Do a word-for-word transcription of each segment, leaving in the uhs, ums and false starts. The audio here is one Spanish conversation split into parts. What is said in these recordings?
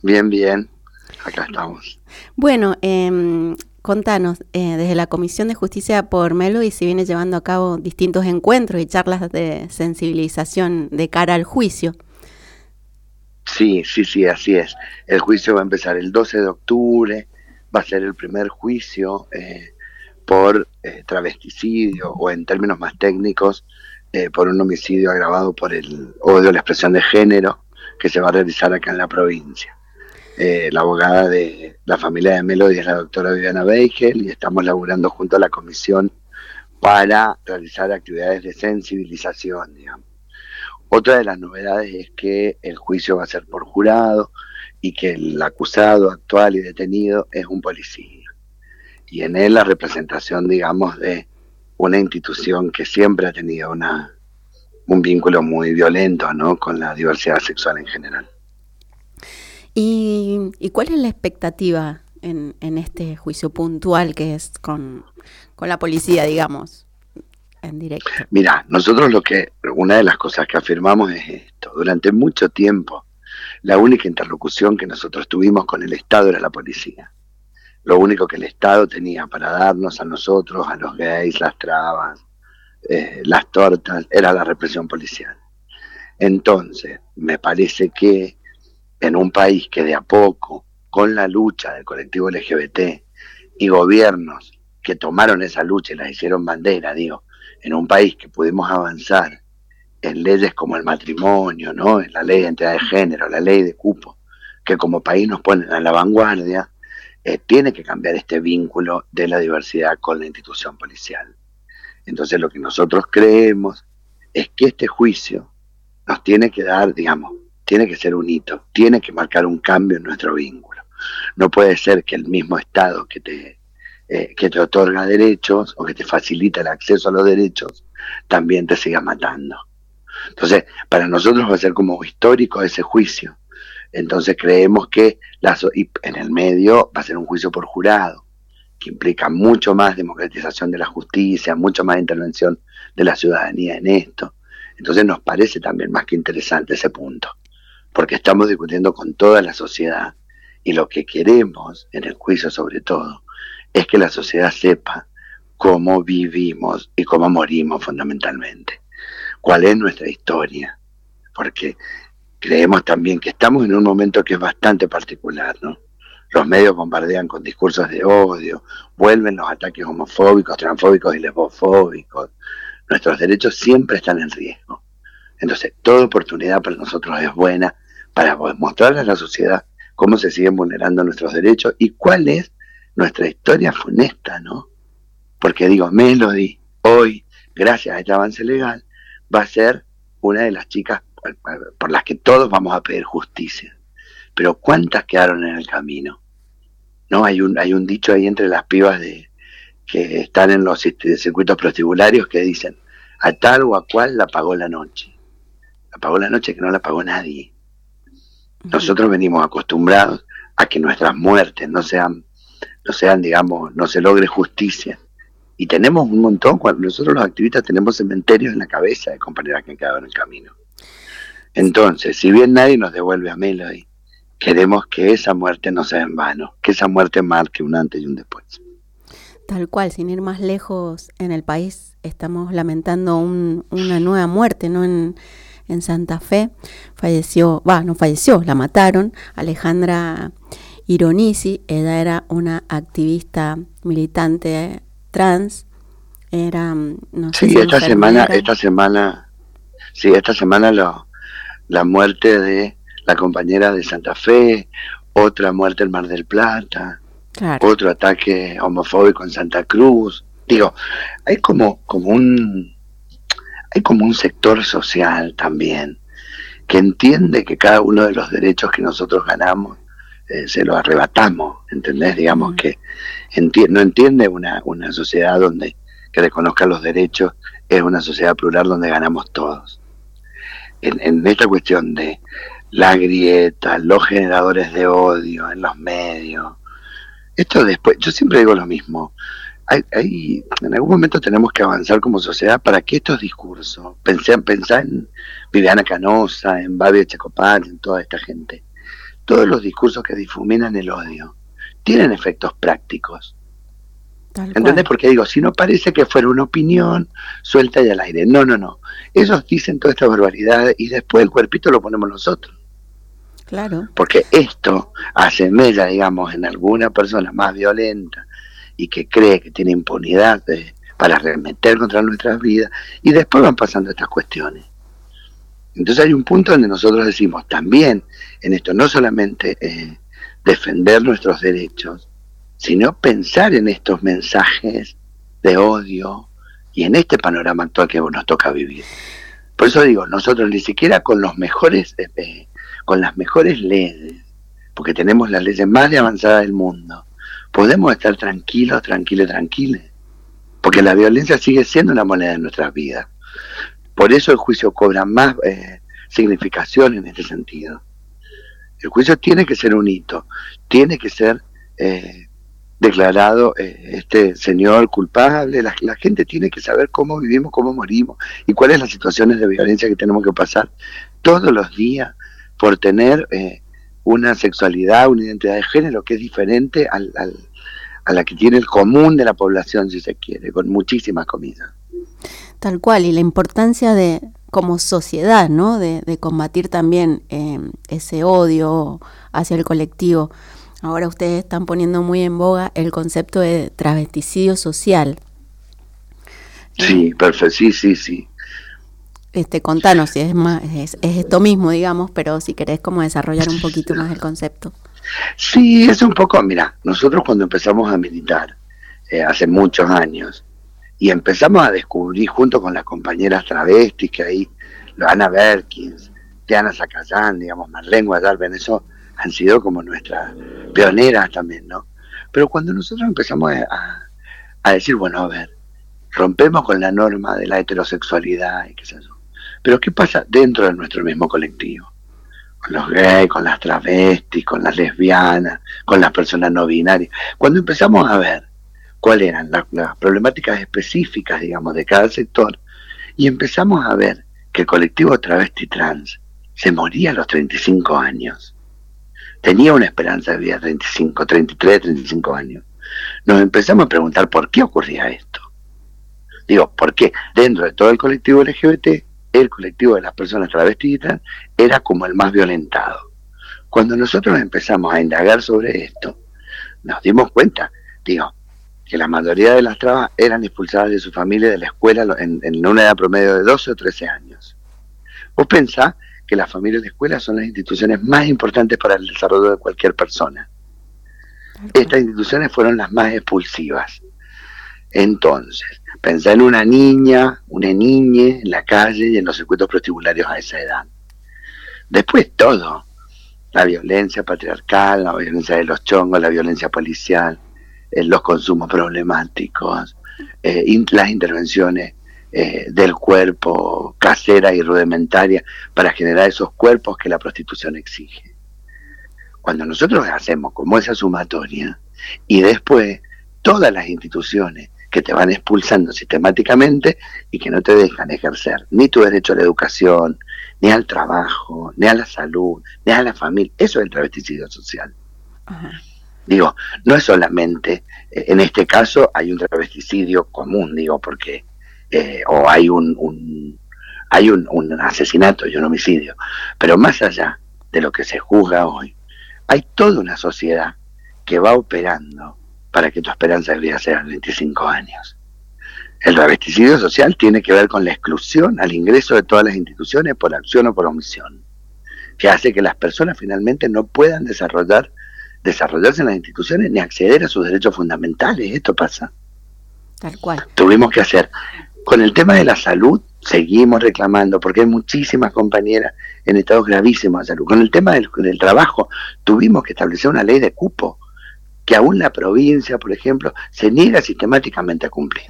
Bien, bien, acá estamos. Bueno, eh, contanos, eh, desde la Comisión de Justicia por Melody se viene llevando a cabo distintos encuentros y charlas de sensibilización de cara al juicio. Sí, sí, sí, así es. El juicio va a empezar el doce de octubre, va a ser el primer juicio eh, por eh, travesticidio o en términos más técnicos, eh, por un homicidio agravado por el odio a la expresión de género que se va a realizar acá en la provincia. Eh, la abogada de la familia de Melody es la doctora Viviana Beigel y estamos laburando junto a la comisión para realizar actividades de sensibilización, digamos. Otra de las novedades es que el juicio va a ser por jurado y que el acusado actual y detenido es un policía. Y en él la representación, digamos, de una institución que siempre ha tenido una, un vínculo muy violento, ¿no?, con la diversidad sexual en general. ¿Y, y cuál es la expectativa en, en este juicio puntual que es con, con la policía, digamos, en directo? Mira, nosotros lo que, una de las cosas que afirmamos es esto. Durante mucho tiempo, la única interlocución que nosotros tuvimos con el Estado era la policía. Lo único que el Estado tenía para darnos a nosotros, a los gays, las trabas, eh, las tortas, era la represión policial. Entonces, me parece que en un país que de a poco, con la lucha del colectivo L G B T y gobiernos que tomaron esa lucha y la hicieron bandera, digo, en un país que pudimos avanzar en leyes como el matrimonio, ¿no?, en la ley de identidad de género, la ley de cupo, que como país nos ponen a la vanguardia, eh, tiene que cambiar este vínculo de la diversidad con la institución policial. Entonces lo que nosotros creemos es que este juicio nos tiene que dar, digamos, tiene que ser un hito, tiene que marcar un cambio en nuestro vínculo. No puede ser que el mismo Estado que te, eh, que te otorga derechos o que te facilita el acceso a los derechos también te siga matando. Entonces, para nosotros va a ser como histórico ese juicio. Entonces creemos que la, y en el medio va a ser un juicio por jurado, que implica mucho más democratización de la justicia, mucho más intervención de la ciudadanía en esto. Entonces nos parece también más que interesante ese punto, porque estamos discutiendo con toda la sociedad y lo que queremos en el juicio sobre todo es que la sociedad sepa cómo vivimos y cómo morimos fundamentalmente, cuál es nuestra historia, porque creemos también que estamos en un momento que es bastante particular, ¿no? Los medios bombardean con discursos de odio, vuelven los ataques homofóbicos, transfóbicos y lesbofóbicos. Nuestros derechos siempre están en riesgo. Entonces, toda oportunidad para nosotros es buena para mostrarle a la sociedad cómo se siguen vulnerando nuestros derechos y cuál es nuestra historia funesta, ¿no? Porque digo, Melody, hoy, gracias a este avance legal, va a ser una de las chicas por las que todos vamos a pedir justicia. Pero ¿cuántas quedaron en el camino? No, hay un, hay un dicho ahí entre las pibas de que están en los circuitos prostibularios que dicen, a tal o a cual la pagó la noche. La pagó la noche que no la pagó nadie. Nosotros venimos acostumbrados a que nuestras muertes no sean, no sean, digamos, no se logre justicia. Y tenemos un montón, cuando nosotros los activistas tenemos cementerios en la cabeza de compañeras que han quedado en el camino. Entonces, si bien nadie nos devuelve a Melody, queremos que esa muerte no sea en vano, que esa muerte marque un antes y un después. Tal cual, sin ir más lejos, en el país estamos lamentando un, una nueva muerte, ¿no? En, en Santa Fe falleció, va, no falleció, la mataron, Alejandra Ironisi. Ella era una activista militante trans, era, no sé sí, si esta enfermera. semana, esta semana, sí, esta semana lo, la muerte de la compañera de Santa Fe, otra muerte en Mar del Plata, claro, otro ataque homofóbico en Santa Cruz. Digo, hay como, como un, hay como un sector social también que entiende que cada uno de los derechos que nosotros ganamos eh, se los arrebatamos, ¿entendés? Digamos mm. que enti- no entiende una, una sociedad donde que reconozca los derechos, es una sociedad plural donde ganamos todos. En, en esta cuestión de la grieta, los generadores de odio en los medios, esto después, yo siempre digo lo mismo, hay, hay, en algún momento tenemos que avanzar como sociedad para que estos discursos, pensé, pensá en Viviana Canosa, en Babi Echecopar, en toda esta gente, todos los discursos que difuminan el odio tienen efectos prácticos. ¿Entendés? Porque digo, si no parece que fuera una opinión suelta y al aire. No, no, no. Ellos dicen toda esta barbaridad y después el cuerpito lo ponemos nosotros. Claro. Porque esto hace mella, digamos, en alguna persona más violenta y que cree que tiene impunidad de, para arremeter contra nuestras vidas, y después van pasando estas cuestiones. Entonces hay un punto donde nosotros decimos también en esto, no solamente eh, defender nuestros derechos, sino pensar en estos mensajes de odio y en este panorama actual que nos toca vivir. Por eso digo, nosotros ni siquiera con los mejores, eh, con las mejores leyes, porque tenemos las leyes más avanzadas del mundo, podemos estar tranquilos, tranquilos, tranquilos, porque la violencia sigue siendo una moneda de nuestras vidas. Por eso el juicio cobra más eh, significación en este sentido. El juicio tiene que ser un hito, tiene que ser eh, declarado eh, este señor culpable, la, la gente tiene que saber cómo vivimos, cómo morimos y cuáles las situaciones de violencia que tenemos que pasar todos los días por tener eh, una sexualidad, una identidad de género que es diferente al, al, a la que tiene el común de la población, si se quiere, con muchísimas comillas. Tal cual, y la importancia de, como sociedad, ¿no? De, de combatir también eh, ese odio hacia el colectivo. Ahora ustedes están poniendo muy en boga el concepto de travesticidio social. Sí, eh, perfecto, sí, sí, sí. Este, contanos si es más, es, es esto mismo, digamos, pero si querés como desarrollar un poquito más el concepto. Sí, es un poco, mira, nosotros cuando empezamos a militar, eh, hace muchos años, y empezamos a descubrir junto con las compañeras travestis, que ahí, Ana Berkins, Diana Zacayán, digamos, Marlene Guadalben, eso han sido como nuestras pioneras también, ¿no? Pero cuando nosotros empezamos a, a decir, bueno, a ver, rompemos con la norma de la heterosexualidad y qué sé yo, pero ¿qué pasa dentro de nuestro mismo colectivo? Con los gays, con las travestis, con las lesbianas, con las personas no binarias. Cuando empezamos a ver cuáles eran las, las problemáticas específicas, digamos, de cada sector, y empezamos a ver que el colectivo travesti trans se moría a los treinta y cinco años. Tenía una esperanza de vida de treinta y cinco, treinta y tres, treinta y cinco años. Nos empezamos a preguntar por qué ocurría esto. Digo, ¿por qué? Dentro de todo el colectivo L G B T, el colectivo de las personas travestis y trans era como el más violentado. Cuando nosotros empezamos a indagar sobre esto, nos dimos cuenta, digo, que la mayoría de las trabas eran expulsadas de su familia de la escuela en, en una edad promedio de doce o trece años. Vos pensás que las familias de escuela son las instituciones más importantes para el desarrollo de cualquier persona. Estas instituciones fueron las más expulsivas. Entonces, pensá en una niña, una niña en la calle y en los circuitos prostibularios a esa edad. Después todo, la violencia patriarcal, la violencia de los chongos, la violencia policial, eh, los consumos problemáticos, eh, in, las intervenciones eh, del cuerpo casera y rudimentaria para generar esos cuerpos que la prostitución exige. Cuando nosotros hacemos como esa sumatoria y después todas las instituciones que te van expulsando sistemáticamente y que no te dejan ejercer ni tu derecho a la educación, ni al trabajo, ni a la salud, ni a la familia, eso es el travesticidio social. Ajá. Digo, no es solamente, en este caso hay un travesticidio común, digo, porque eh, o hay un, un hay un, un asesinato y un homicidio, pero más allá de lo que se juzga hoy, hay toda una sociedad que va operando para que tu esperanza de vida sea veinticinco años. El travesticidio social tiene que ver con la exclusión al ingreso de todas las instituciones por acción o por omisión, que hace que las personas finalmente no puedan desarrollar desarrollarse en las instituciones ni acceder a sus derechos fundamentales. Esto pasa. Tal cual. Tuvimos que hacer. Con el tema de la salud, seguimos reclamando, porque hay muchísimas compañeras en estados gravísimos de salud. Con el tema del, del trabajo, tuvimos que establecer una ley de cupo, que aún la provincia, por ejemplo, se niega sistemáticamente a cumplir.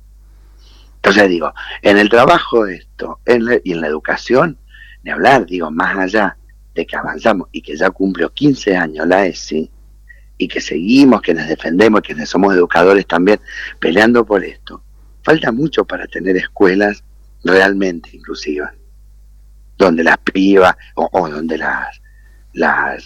Entonces digo, en el trabajo esto, en la, y en la educación, ni hablar, digo, más allá de que avanzamos y que ya cumplió quince años la E S I, y que seguimos, que nos defendemos, que somos educadores también, peleando por esto, falta mucho para tener escuelas realmente inclusivas, donde las pibas, o, o donde las, las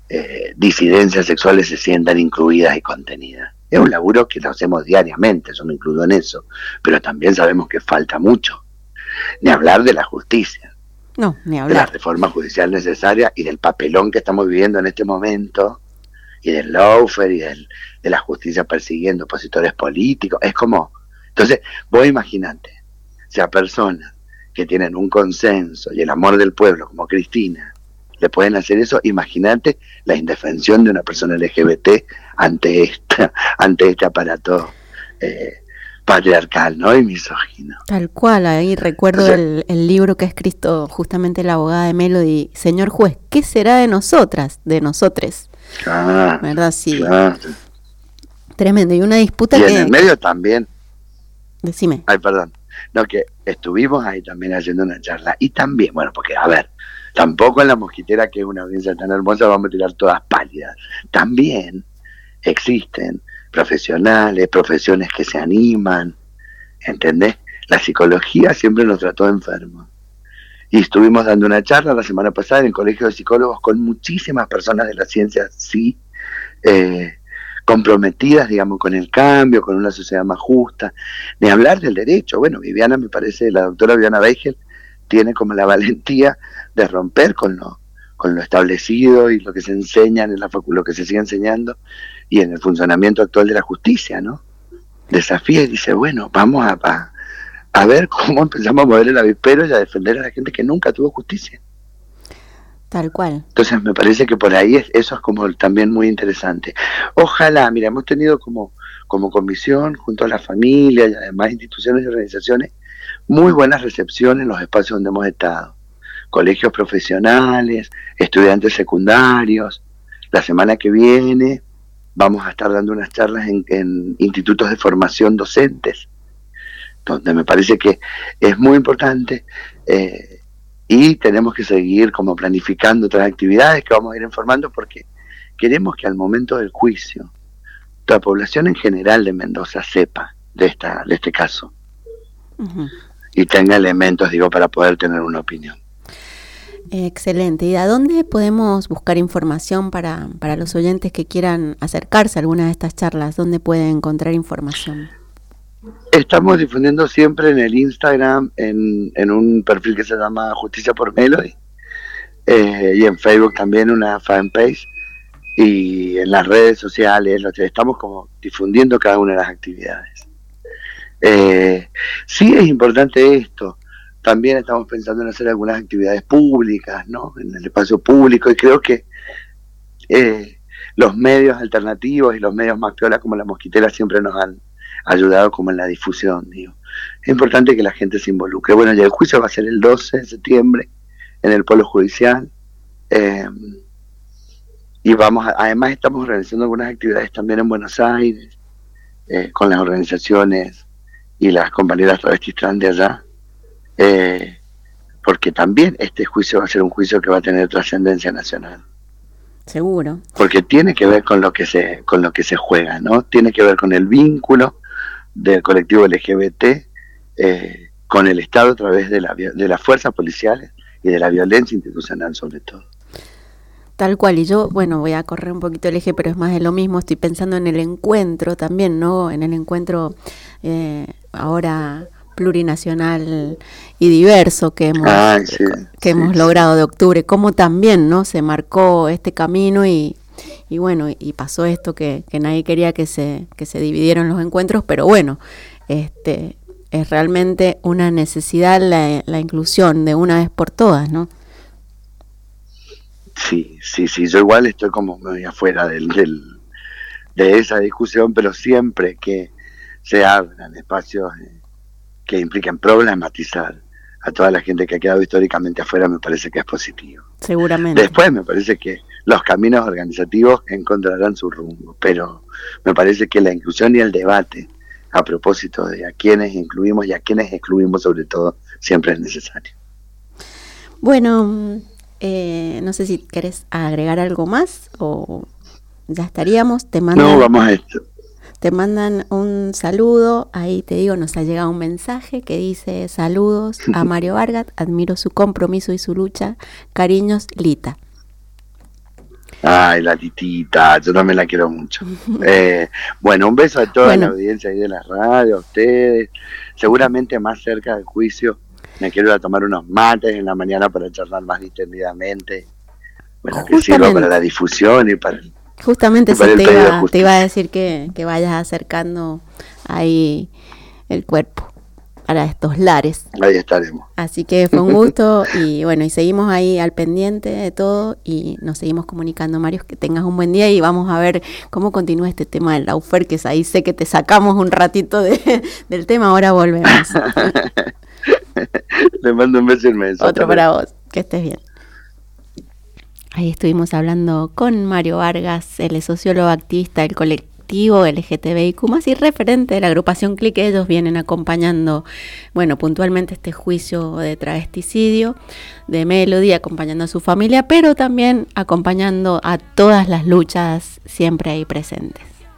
eh, disidencias sexuales se sientan incluidas y contenidas. Es un laburo que lo hacemos diariamente, yo me incluyo en eso, pero también sabemos que falta mucho. Ni hablar de la justicia, no, ni hablar. de la reforma judicial necesaria y del papelón que estamos viviendo en este momento, y del lawfare y del, de la justicia persiguiendo opositores políticos. Es como, entonces, vos imaginate, si a personas que tienen un consenso y el amor del pueblo, como Cristina, le pueden hacer eso, imagínate la indefensión de una persona L G B T ante esta, ante este aparato eh, patriarcal, ¿no? Y misógino. Tal cual, ahí recuerdo o sea, el, el libro que ha escrito justamente la abogada de Melody, señor juez, ¿qué será de nosotras, de nosotres? Ah, ¿verdad? Sí. Claro. Tremendo, y una disputa y que... en el medio también. Decime. Ay, perdón. No, que estuvimos ahí también haciendo una charla. Y también, bueno, porque, a ver, tampoco en La Mosquitera, que es una audiencia tan hermosa, vamos a tirar todas pálidas. También existen profesionales, profesiones que se animan, ¿entendés? La psicología siempre nos trató enfermos. Y estuvimos dando una charla la semana pasada en el Colegio de Psicólogos con muchísimas personas de la ciencia, sí, eh, comprometidas, digamos, con el cambio, con una sociedad más justa, ni hablar del derecho. Bueno, Viviana, me parece, la doctora Viviana Weigel, tiene como la valentía de romper con lo, con lo establecido y lo que se enseña en la facultad, lo que se sigue enseñando y en el funcionamiento actual de la justicia, ¿no? Desafía y dice, bueno, vamos a, a, a ver cómo empezamos a mover el avispero y a defender a la gente que nunca tuvo justicia. Tal cual. Entonces me parece que por ahí es, eso es como también muy interesante. Ojalá, mira, hemos tenido como, como comisión, junto a la familia y además instituciones y organizaciones, muy buenas recepciones en los espacios donde hemos estado. Colegios profesionales, estudiantes secundarios. La semana que viene vamos a estar dando unas charlas en, en institutos de formación docentes, donde me parece que es muy importante eh, y tenemos que seguir como planificando otras actividades que vamos a ir informando porque queremos que al momento del juicio la población en general de Mendoza sepa de esta de este caso uh-huh. y tenga elementos, digo, para poder tener una opinión. Excelente. ¿Y a dónde podemos buscar información para, para los oyentes que quieran acercarse a alguna de estas charlas? ¿Dónde pueden encontrar información? Estamos difundiendo siempre en el Instagram, en, en un perfil que se llama Justicia por Melody, eh, y en Facebook también una fanpage, y en las redes sociales, estamos como difundiendo cada una de las actividades. Eh, sí es importante esto. También estamos pensando en hacer algunas actividades públicas, ¿no? En el espacio público, y creo que eh, los medios alternativos y los medios más piolas como La Mosquitera siempre nos han ayudado como en la difusión, digo. Es importante que la gente se involucre. Bueno, ya el juicio va a ser el doce de septiembre en el Polo Judicial, eh, y vamos a, además estamos organizando algunas actividades también en Buenos Aires, eh, con las organizaciones y las compañeras travestis trans de allá. Eh, porque también este juicio va a ser un juicio que va a tener trascendencia nacional. Seguro. Porque tiene que ver con lo que se con lo que se juega, ¿no? Tiene que ver con el vínculo del colectivo L G B T eh, con el Estado a través de, la, de las fuerzas policiales y de la violencia institucional sobre todo. Tal cual, y yo, bueno, voy a correr un poquito el eje, pero es más de lo mismo, estoy pensando en el encuentro también, ¿no? En el encuentro eh, ahora plurinacional y diverso que hemos, Ay, sí, que sí, hemos sí. logrado de octubre, cómo también, ¿no? Se marcó este camino y, y bueno, y pasó esto que, que nadie quería que se, que se dividieran los encuentros, pero bueno, este es realmente una necesidad la, la inclusión de una vez por todas, ¿no? Sí, sí, sí, yo igual estoy como muy afuera del, del, de esa discusión, pero siempre que se abran espacios eh, que impliquen problematizar a toda la gente que ha quedado históricamente afuera, me parece que es positivo. Seguramente. Después me parece que los caminos organizativos encontrarán su rumbo, pero me parece que la inclusión y el debate a propósito de a quienes incluimos y a quienes excluimos sobre todo, siempre es necesario. Bueno, eh, no sé si querés agregar algo más o ya estaríamos. Te mandan, no, vamos a esto. Te mandan un saludo, ahí te digo, nos ha llegado un mensaje que dice: saludos a Mario Vargas, admiro su compromiso y su lucha, cariños, Lita. Ay, la titita, yo también la quiero mucho. Eh, bueno, un beso a toda Bueno. la audiencia ahí de la radio, a ustedes. Seguramente más cerca del juicio me quiero ir a tomar unos mates en la mañana para charlar más distendidamente. Bueno, que sirva para la difusión y para... Justamente eso te iba, te iba a decir que, que vayas acercando ahí el cuerpo para estos lares. Ahí estaremos. Así que fue un gusto y bueno, y seguimos ahí al pendiente de todo y nos seguimos comunicando, Mario, que tengas un buen día y vamos a ver cómo continúa este tema del Laufer, que ahí sé que te sacamos un ratito de, del tema, ahora volvemos. Le mando un beso inmenso. Otro para vos, que estés bien. Ahí estuvimos hablando con Mario Vargas, él es sociólogo activista del colectivo L G T B I Q más, y referente de la agrupación CLIC. Ellos vienen acompañando, bueno, puntualmente este juicio de travesticidio de Melody, acompañando a su familia, pero también acompañando a todas las luchas siempre ahí presentes.